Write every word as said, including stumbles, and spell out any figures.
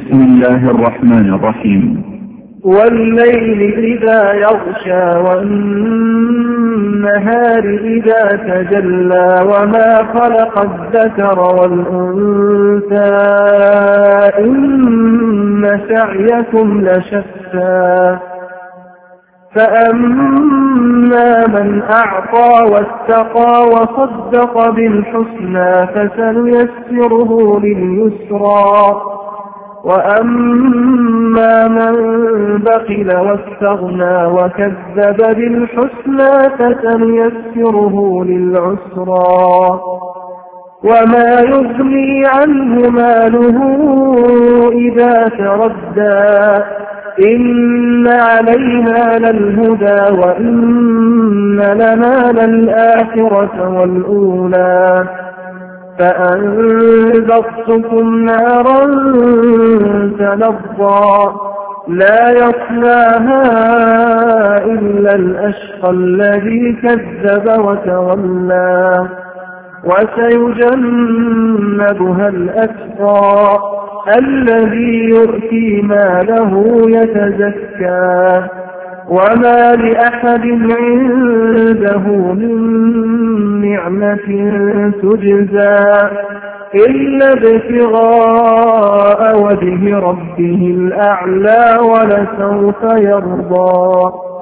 بسم الله الرحمن الرحيم. والليل إذا يغشى والنهار إذا تجلى وما خلق الذكر والأنثى إن سعيكم لشتى فأما من أعطى واتقى وصدق بالحسنى فسنيسره لليسرى وأما من بخل واستغنى وكذب بالحسنى فسنيسره للعسرى وما يغني عنه ماله إذا تردى إن عليها للهدى وإن لنا للآخرة والأولى فأنذرتكم نارا تلظى لا يصلاها إلا الأشقى الذي كذب وتولى وسيجنبها الأتقى الذي يؤتي ماله يتزكى وما لأحد عنده من نعمة تجزى إلا ابتغاء وجه ربه الأعلى ولسوف يرضى.